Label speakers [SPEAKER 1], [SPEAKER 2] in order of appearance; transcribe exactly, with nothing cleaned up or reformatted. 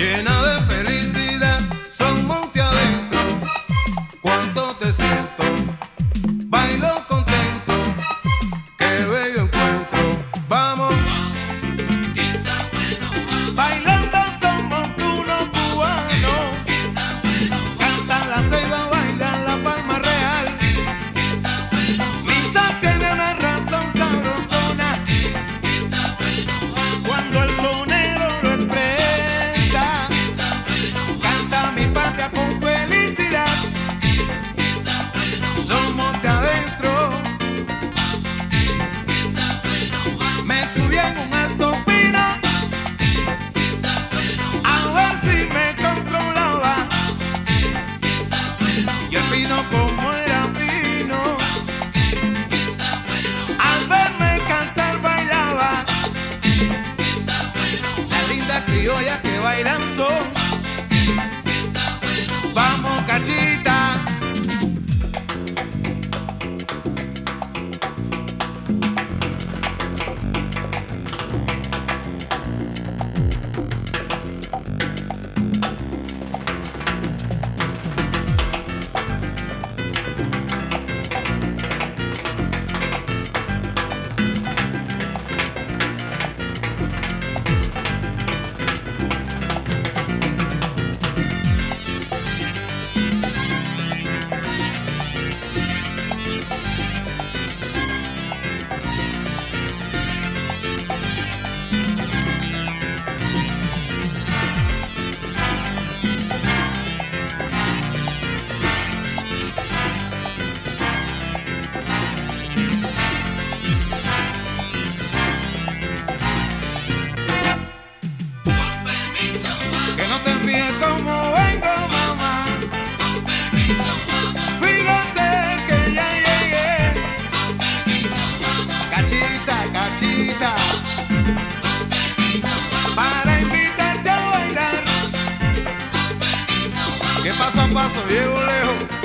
[SPEAKER 1] llena de felicidad, son monte adentro. Cuánto te siento, bailo contento, qué bello encuentro. Vamos,
[SPEAKER 2] que está bueno, vamos,
[SPEAKER 1] bailando somos unos cubanos.
[SPEAKER 2] que está bueno,
[SPEAKER 1] Cantan la ceiba, bailan la palma real.
[SPEAKER 2] que está bueno,
[SPEAKER 1] Misa tiene una razón sabrosona
[SPEAKER 2] que está bueno, vamos,
[SPEAKER 1] cuando el sonero lo expresa.
[SPEAKER 2] que está bueno,
[SPEAKER 1] Canta mi patria con felicidad.
[SPEAKER 2] que está bueno,
[SPEAKER 1] Somos de adentro.
[SPEAKER 2] que está bueno, vamos,
[SPEAKER 1] Me subí en un alto pino
[SPEAKER 2] que está bueno,
[SPEAKER 1] a ver si me controlaba.
[SPEAKER 2] que está bueno,
[SPEAKER 1] Y el pino como era fino,
[SPEAKER 2] que está bueno,
[SPEAKER 1] al verme cantar bailaba.
[SPEAKER 2] que está bueno,
[SPEAKER 1] Las lindas criollas que bailan son.
[SPEAKER 2] que está bueno.
[SPEAKER 1] Vamos, cachita.
[SPEAKER 2] Permiso, vamos,
[SPEAKER 1] Que no te fíes como vengo, mamá.
[SPEAKER 2] permiso, vamos,
[SPEAKER 1] Fíjate que ya llegué.
[SPEAKER 2] permiso, vamos,
[SPEAKER 1] Cachita, cachita,
[SPEAKER 2] permiso, vamos,
[SPEAKER 1] para invitarte a bailar.
[SPEAKER 2] permiso, vamos.
[SPEAKER 1] Que paso a paso llego lejos.